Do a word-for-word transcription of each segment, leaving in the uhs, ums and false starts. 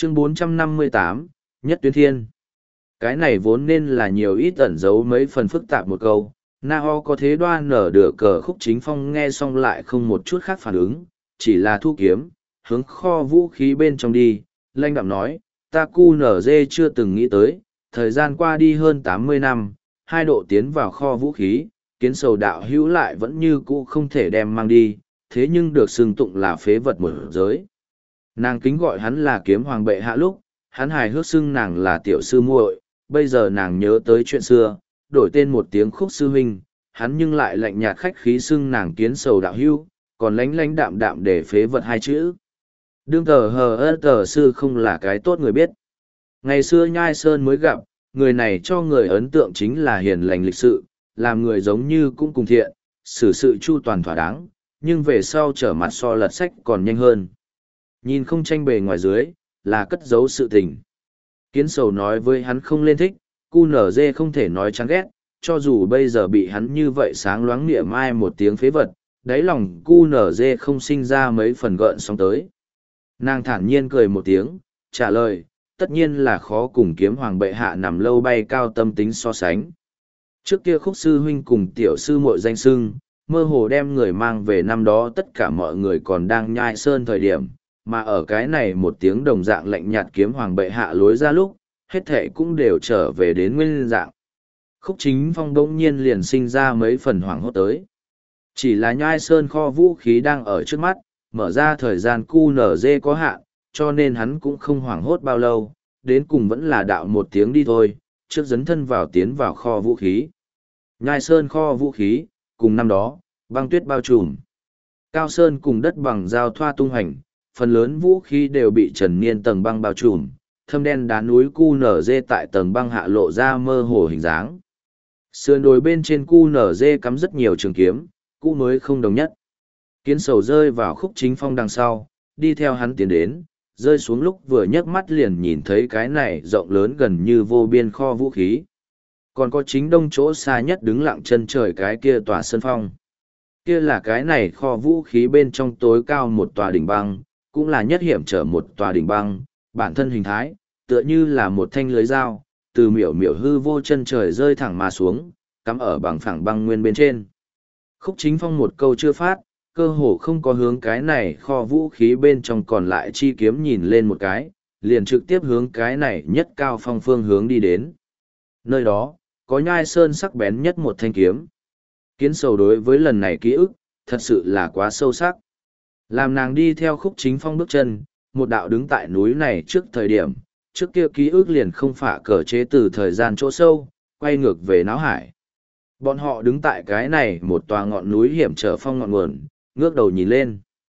Chương bốn trăm năm mươi tám, Nhất Tuyến Thiên. Cái này vốn nên là nhiều ít ẩn giấu mấy phần phức tạp một câu. Na Ho có thế đoan nở được cờ Khúc Chính Phong nghe xong lại không một chút khác phản ứng, chỉ là thu kiếm, hướng kho vũ khí bên trong đi, lanh đạm nói, ta cu nở dê chưa từng nghĩ tới, thời gian qua đi hơn tám mươi năm, hai độ tiến vào kho vũ khí, kiến sầu đạo hữu lại vẫn như cũ không thể đem mang đi, thế nhưng được xưng tụng là phế vật một giới. Nàng kính gọi hắn là kiếm hoàng bệ hạ lúc, hắn hài hước xưng nàng là tiểu sư muội, bây giờ nàng nhớ tới chuyện xưa, đổi tên một tiếng Khúc sư huynh, hắn nhưng lại lạnh nhạt khách khí xưng nàng kiến sầu đạo hữu, còn lánh lánh đạm đạm để phế vật hai chữ. Đương tờ hờ ơ tờ sư không là cái tốt người biết. Ngày xưa Nhai Sơn mới gặp, người này cho người ấn tượng chính là hiền lành lịch sự, làm người giống như cũng cùng thiện, xử sự chu toàn thỏa đáng, nhưng về sau trở mặt so lật sách còn nhanh hơn. Nhìn không tranh bề ngoài dưới, là cất giấu sự tình. Kiến sầu nói với hắn không lên thích, cu nở dê không thể nói chán ghét, cho dù bây giờ bị hắn như vậy sáng loáng niệm ai một tiếng phế vật, đáy lòng cu nở dê không sinh ra mấy phần gợn sóng tới. Nàng thản nhiên cười một tiếng, trả lời, tất nhiên là khó cùng kiếm hoàng bệ hạ nằm lâu bay cao tâm tính so sánh. Trước kia Khúc sư huynh cùng tiểu sư muội danh sưng, mơ hồ đem người mang về năm đó tất cả mọi người còn đang Nhai Sơn thời điểm, mà ở cái này một tiếng đồng dạng lạnh nhạt kiếm hoàng bệ hạ lối ra lúc, hết thệ cũng đều trở về đến nguyên dạng. Khúc Chính Phong bỗng nhiên liền sinh ra mấy phần hoảng hốt tới. Chỉ là Nhai Sơn kho vũ khí đang ở trước mắt, mở ra thời gian cu nở dê có hạn, cho nên hắn cũng không hoảng hốt bao lâu, đến cùng vẫn là đạo một tiếng đi thôi, trước dấn thân vào tiến vào kho vũ khí. Nhai Sơn kho vũ khí, cùng năm đó, băng tuyết bao trùm. Cao Sơn cùng đất bằng giao thoa tung hành, phần lớn vũ khí đều bị trần niên tầng băng bao trùm, thâm đen đá núi cu nở dê tại tầng băng hạ lộ ra mơ hồ hình dáng. Sườn đồi bên trên cu nở dê cắm rất nhiều trường kiếm, cũ mới không đồng nhất. Kiến sầu rơi vào Khúc Chính Phong đằng sau, đi theo hắn tiến đến, rơi xuống lúc vừa nhấc mắt liền nhìn thấy cái này rộng lớn gần như vô biên kho vũ khí. Còn có chính đông chỗ xa nhất đứng lặng chân trời cái kia tòa sân phong. Kia là cái này kho vũ khí bên trong tối cao một tòa đỉnh băng, cũng là nhất hiểm trở một tòa đỉnh băng, bản thân hình thái, tựa như là một thanh lưới dao, từ miểu miểu hư vô chân trời rơi thẳng mà xuống, cắm ở bằng phẳng băng nguyên bên trên. Khúc Chính Phong một câu chưa phát, cơ hồ không có hướng cái này kho vũ khí bên trong còn lại chi kiếm nhìn lên một cái, liền trực tiếp hướng cái này nhất cao phong phương hướng đi đến. Nơi đó, có Nhai Sơn sắc bén nhất một thanh kiếm. Kiến sầu đối với lần này ký ức, thật sự là quá sâu sắc. Làm nàng đi theo Khúc Chính Phong bước chân, một đạo đứng tại núi này trước thời điểm, trước kia ký ức liền không phả cờ chế từ thời gian chỗ sâu, quay ngược về náo hải. Bọn họ đứng tại cái này một tòa ngọn núi hiểm trở phong ngọn nguồn, ngước đầu nhìn lên.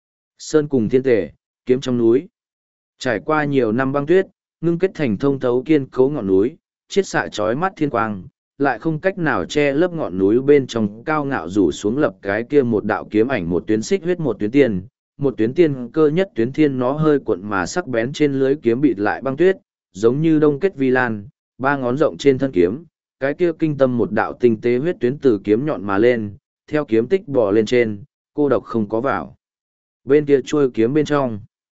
Sơn cùng thiên tề, kiếm trong núi. Trải qua nhiều năm băng tuyết, ngưng kết thành thông thấu kiên cố ngọn núi, chiết xạ chói mắt thiên quang, lại không cách nào che lấp ngọn núi bên trong cao ngạo rủ xuống lập cái kia một đạo kiếm ảnh một tuyến xích huyết một tuyến tiên, một tuyến tiên cơ nhất tuyến thiên nó hơi cuộn mà sắc bén trên lưới kiếm bịt lại băng tuyết, giống như đông kết vi lan, ba ngón rộng trên thân kiếm, cái kia kinh tâm một đạo tinh tế huyết tuyến từ kiếm nhọn mà lên, theo kiếm tích bò lên trên, cô độc không có vào. Bên kia trôi kiếm bên trong,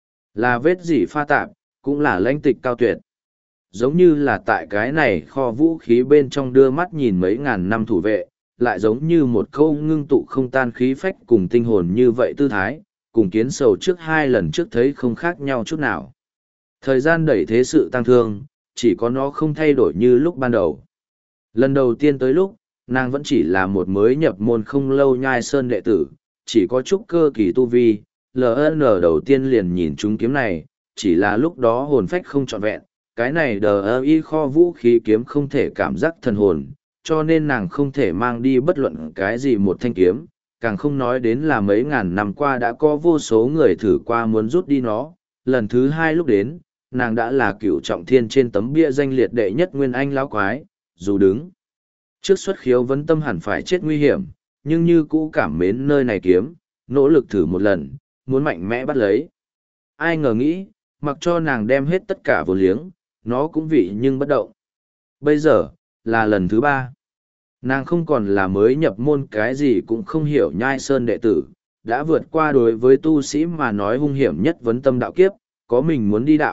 là vết dỉ pha tạp, cũng là lãnh tịch cao tuyệt. Giống như là tại cái này kho vũ khí bên trong đưa mắt nhìn mấy ngàn năm thủ vệ, lại giống như một câu ngưng tụ không tan khí phách cùng tinh hồn như vậy tư thái, cùng kiến sầu trước hai lần trước thấy không khác nhau chút nào. Thời gian đẩy thế sự tăng thương, chỉ có nó không thay đổi như lúc ban đầu. Lần đầu tiên tới lúc, nàng vẫn chỉ là một mới nhập môn không lâu Nhai Sơn đệ tử, chỉ có chút cơ kỳ tu vi, lờ en đầu tiên liền nhìn chúng kiếm này, chỉ là lúc đó hồn phách không trọn vẹn, cái này đờ y kho vũ khí kiếm không thể cảm giác thần hồn, cho nên nàng không thể mang đi bất luận cái gì một thanh kiếm, càng không nói đến là mấy ngàn năm qua đã có vô số người thử qua muốn rút đi nó, lần thứ hai lúc đến, nàng đã là cựu trọng thiên trên tấm bia danh liệt đệ nhất nguyên anh lão quái, dù đứng trước xuất khiếu vấn tâm hẳn phải chết nguy hiểm, nhưng như cũ cảm mến nơi này kiếm, nỗ lực thử một lần, muốn mạnh mẽ bắt lấy. Ai ngờ nghĩ, mặc cho nàng đem hết tất cả vô liếng, nó cũng vị nhưng bất động. Bây giờ, là lần thứ ba. Nàng không còn là mới nhập môn cái gì cũng không hiểu Nhai Sơn đệ tử, đã vượt qua đối với tu sĩ mà nói hung hiểm nhất vấn tâm đạo kiếp, có mình muốn đi đạo,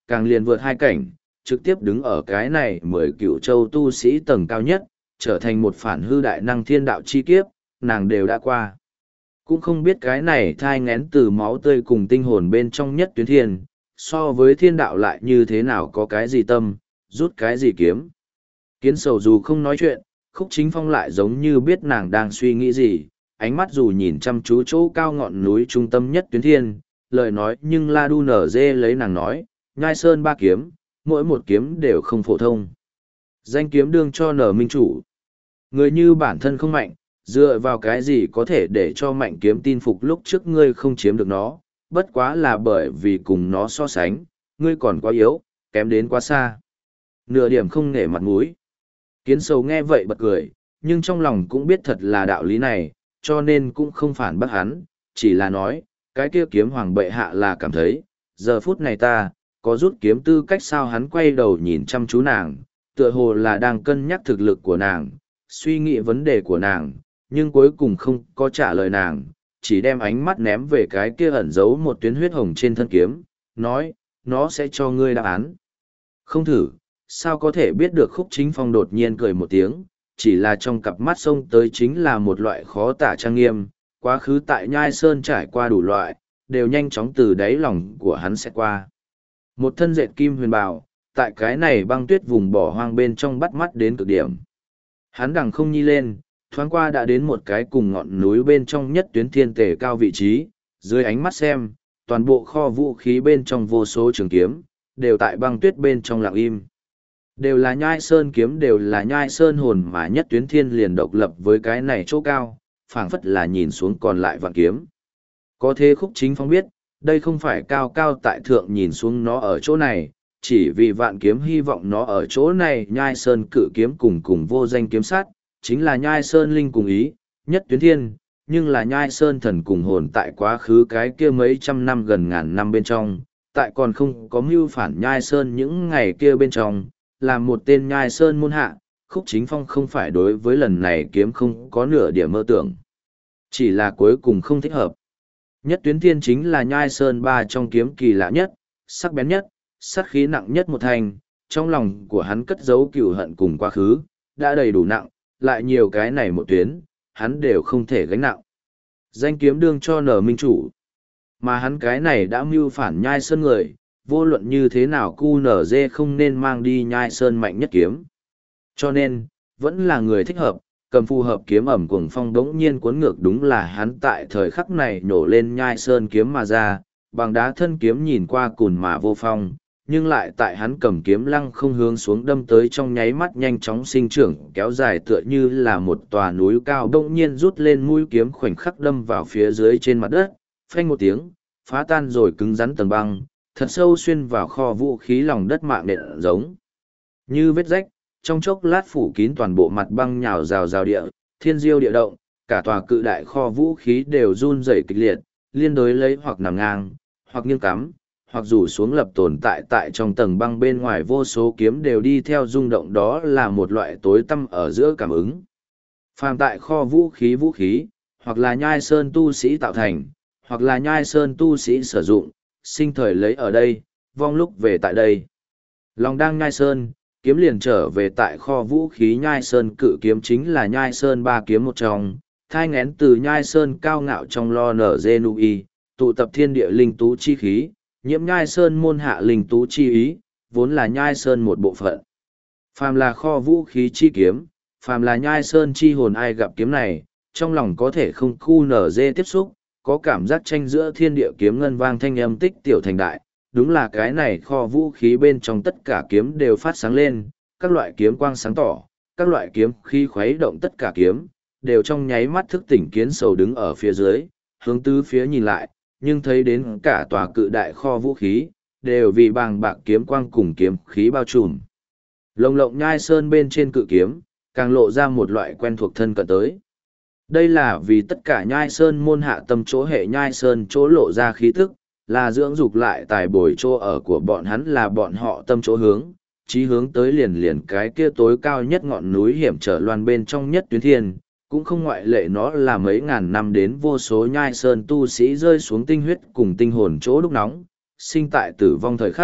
càng liền vượt hai cảnh, trực tiếp đứng ở cái này mười cựu châu tu sĩ tầng cao nhất, trở thành một phản hư đại năng thiên đạo chi kiếp, nàng đều đã qua. Cũng không biết cái này thai ngén từ máu tươi cùng tinh hồn bên trong nhất tuyến thiên, so với thiên đạo lại như thế nào có cái gì tâm, rút cái gì kiếm. Kiến sầu dù không nói chuyện, Khúc Chính Phong lại giống như biết nàng đang suy nghĩ gì, ánh mắt dù nhìn chăm chú chỗ cao ngọn núi trung tâm nhất tuyến thiên, lời nói nhưng La Đu nở dê lấy nàng nói, nhai sơn ba kiếm, mỗi một kiếm đều không phổ thông. Danh kiếm đương cho nở minh chủ. Người như bản thân không mạnh, dựa vào cái gì có thể để cho mạnh kiếm tin phục lúc trước ngươi không chiếm được nó, bất quá là bởi vì cùng nó so sánh, ngươi còn quá yếu, kém đến quá xa. Nửa điểm không nể mặt mũi. Kiến sầu nghe vậy bật cười, nhưng trong lòng cũng biết thật là đạo lý này, cho nên cũng không phản bác hắn, chỉ là nói, cái kia kiếm hoàng bệ hạ là cảm thấy, giờ phút này ta, có rút kiếm tư cách sao. Hắn quay đầu nhìn chăm chú nàng, tựa hồ là đang cân nhắc thực lực của nàng, suy nghĩ vấn đề của nàng, nhưng cuối cùng không có trả lời nàng, chỉ đem ánh mắt ném về cái kia ẩn giấu một tuyến huyết hồng trên thân kiếm, nói, nó sẽ cho ngươi đáp án. Không thử, sao có thể biết được. Khúc Chính Phong đột nhiên cười một tiếng, chỉ là trong cặp mắt xông tới chính là một loại khó tả trang nghiêm, quá khứ tại Nhai Sơn trải qua đủ loại, đều nhanh chóng từ đáy lòng của hắn sẽ qua. Một thân dệt kim huyền bào, tại cái này băng tuyết vùng bỏ hoang bên trong bắt mắt đến cực điểm. Hắn đằng không nhi lên, thoáng qua đã đến một cái cùng ngọn núi bên trong nhất tuyến thiên tề cao vị trí, dưới ánh mắt xem, toàn bộ kho vũ khí bên trong vô số trường kiếm, đều tại băng tuyết bên trong lặng im. Đều là Nhai Sơn kiếm, đều là Nhai Sơn hồn, mà nhất tuyến thiên liền độc lập với cái này chỗ cao, phảng phất là nhìn xuống còn lại vạn kiếm. Có thế Khúc Chính Phong biết, đây không phải cao cao tại thượng nhìn xuống nó ở chỗ này, chỉ vì vạn kiếm hy vọng nó ở chỗ này. Nhai Sơn cự kiếm cùng cùng vô danh kiếm sát, chính là Nhai Sơn linh cùng ý, nhất tuyến thiên, nhưng là Nhai Sơn thần cùng hồn tại quá khứ cái kia mấy trăm năm gần ngàn năm bên trong, tại còn không có mưu phản Nhai Sơn những ngày kia bên trong, là một tên Nhai Sơn môn hạ. Khúc Chính Phong không phải đối với lần này kiếm không có nửa điểm mơ tưởng, chỉ là cuối cùng không thích hợp. Nhất tuyến thiên chính là Nhai Sơn ba trong kiếm kỳ lạ nhất, sắc bén nhất, sát khí nặng nhất một thành, trong lòng của hắn cất giấu cừu hận cùng quá khứ, đã đầy đủ nặng, lại nhiều cái này một tuyến, hắn đều không thể gánh nặng. Danh kiếm đương cho nở minh chủ, mà hắn cái này đã mưu phản Nhai Sơn người, vô luận như thế nào cu nở dê không nên mang đi Nhai Sơn mạnh nhất kiếm. Cho nên, vẫn là người thích hợp, cầm phù hợp kiếm ẩm cuồng phong đống nhiên cuốn ngược, đúng là hắn tại thời khắc này nổ lên Nhai Sơn kiếm mà ra, bằng đá thân kiếm nhìn qua cùn mà vô phong, nhưng lại tại hắn cầm kiếm lăng không hướng xuống đâm tới trong nháy mắt nhanh chóng sinh trưởng kéo dài tựa như là một tòa núi cao đống nhiên rút lên mũi kiếm khoảnh khắc đâm vào phía dưới trên mặt đất, phanh một tiếng, phá tan rồi cứng rắn tầng băng, thật sâu xuyên vào kho vũ khí lòng đất mạng nện giống như vết rách, trong chốc lát phủ kín toàn bộ mặt băng nhào rào rào địa, thiên diêu địa động, cả tòa cự đại kho vũ khí đều run rẩy kịch liệt, liên đối lấy hoặc nằm ngang, hoặc nghiêng cắm, hoặc rủ xuống lập tồn tại tại trong tầng băng bên ngoài, vô số kiếm đều đi theo rung động, đó là một loại tối tăm ở giữa cảm ứng. Phàm tại kho vũ khí vũ khí, hoặc là Nhai Sơn tu sĩ tạo thành, hoặc là Nhai Sơn tu sĩ sử dụng, sinh thời lấy ở đây, vong lúc về tại đây. Lòng đang Nhai Sơn, kiếm liền trở về tại kho vũ khí. Nhai Sơn cự kiếm chính là Nhai Sơn ba kiếm một trong, thai ngén từ Nhai Sơn cao ngạo trong lo nở dê nu y, tụ tập thiên địa linh tú chi khí, nhiễm Nhai Sơn môn hạ linh tú chi ý, vốn là Nhai Sơn một bộ phận. Phàm là kho vũ khí chi kiếm, phàm là Nhai Sơn chi hồn, ai gặp kiếm này, trong lòng có thể không khu nở dê tiếp xúc, có cảm giác tranh giữa thiên địa kiếm ngân vang thanh âm tích tiểu thành đại. Đúng là cái này kho vũ khí bên trong tất cả kiếm đều phát sáng lên, các loại kiếm quang sáng tỏ, các loại kiếm khi khuấy động, tất cả kiếm đều trong nháy mắt thức tỉnh. Kiến sầu đứng ở phía dưới, hướng tứ phía nhìn lại, nhưng thấy đến cả tòa cự đại kho vũ khí đều vì bàng bạc kiếm quang cùng kiếm khí bao trùm. Lồng lộng Nhai Sơn bên trên cự kiếm càng lộ ra một loại quen thuộc thân cận tới. Đây là vì tất cả Nhai Sơn môn hạ tâm chỗ hệ Nhai Sơn chỗ lộ ra khí tức, là dưỡng dục lại tài bồi chỗ ở của bọn hắn, là bọn họ tâm chỗ hướng, chí hướng tới liền liền cái kia tối cao nhất ngọn núi hiểm trở loan bên trong nhất tuyến thiên, cũng không ngoại lệ. Nó là mấy ngàn năm đến vô số Nhai Sơn tu sĩ rơi xuống tinh huyết cùng tinh hồn chỗ đúc nóng, sinh tại tử vong thời khắc,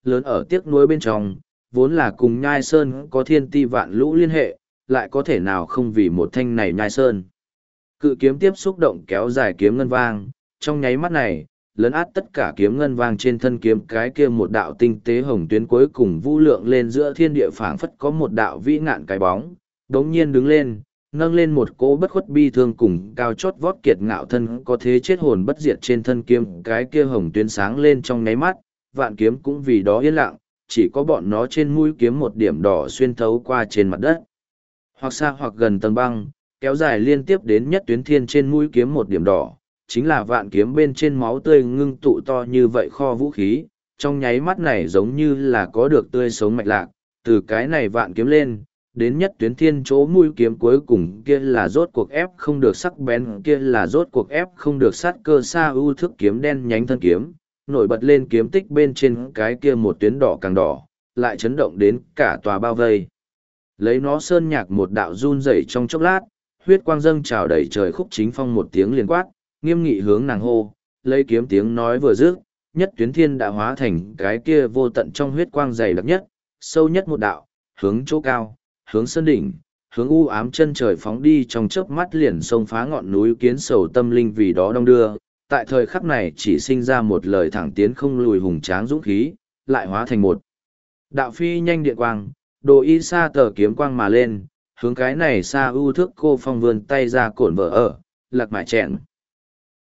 lớn ở tiếc nuối bên trong, vốn là cùng nhai sơn có thiên ti vạn lũ liên hệ, lại có thể nào không vì một thanh này nhai sơn. Cự kiếm tiếp xúc động kéo dài kiếm ngân vang, trong nháy mắt này, lấn át tất cả kiếm ngân vang trên thân kiếm cái kia một đạo tinh tế hồng tuyến cuối cùng vũ lượng lên giữa thiên địa phảng phất có một đạo vĩ ngạn cái bóng, đống nhiên đứng lên, nâng lên một cỗ bất khuất bi thương cùng cao chót vót kiệt ngạo thân có thế chết hồn bất diệt trên thân kiếm cái kia hồng tuyến sáng lên trong nháy mắt, vạn kiếm cũng vì đó yên lặng, chỉ có bọn nó trên mũi kiếm một điểm đỏ xuyên thấu qua trên mặt đất. Hoặc xa hoặc gần tầng băng, kéo dài liên tiếp đến nhất tuyến thiên trên mũi kiếm một điểm đỏ, chính là vạn kiếm bên trên máu tươi ngưng tụ to như vậy kho vũ khí, trong nháy mắt này giống như là có được tươi sống mạch lạc, từ cái này vạn kiếm lên, đến nhất tuyến thiên chỗ mũi kiếm cuối cùng kia là rốt cuộc ép không được sắc bén, kia là rốt cuộc ép không được sát cơ xa ưu thức kiếm đen nhánh thân kiếm, nổi bật lên kiếm tích bên trên cái kia một tuyến đỏ càng đỏ, lại chấn động đến cả tòa bao vây. Lấy nó sơn nhạc một đạo run rẩy trong chốc lát, huyết quang dâng trào đầy trời khúc chính phong một tiếng liền quát, nghiêm nghị hướng nàng hô, lấy kiếm tiếng nói vừa dứt, nhất tuyến thiên đã hóa thành cái kia vô tận trong huyết quang dày đặc nhất, sâu nhất một đạo, hướng chỗ cao, hướng sơn đỉnh, hướng u ám chân trời phóng đi trong chớp mắt liền xông phá ngọn núi kiến sầu tâm linh vì đó đong đưa, tại thời khắc này chỉ sinh ra một lời thẳng tiến không lùi hùng tráng dũng khí, lại hóa thành một đạo phi nhanh điện quang, đồ y sa tờ kiếm quang mà lên, hướng cái này xa ưu thức cô phong vươn tay ra cổn vỡ ở, lạc mại chẹn.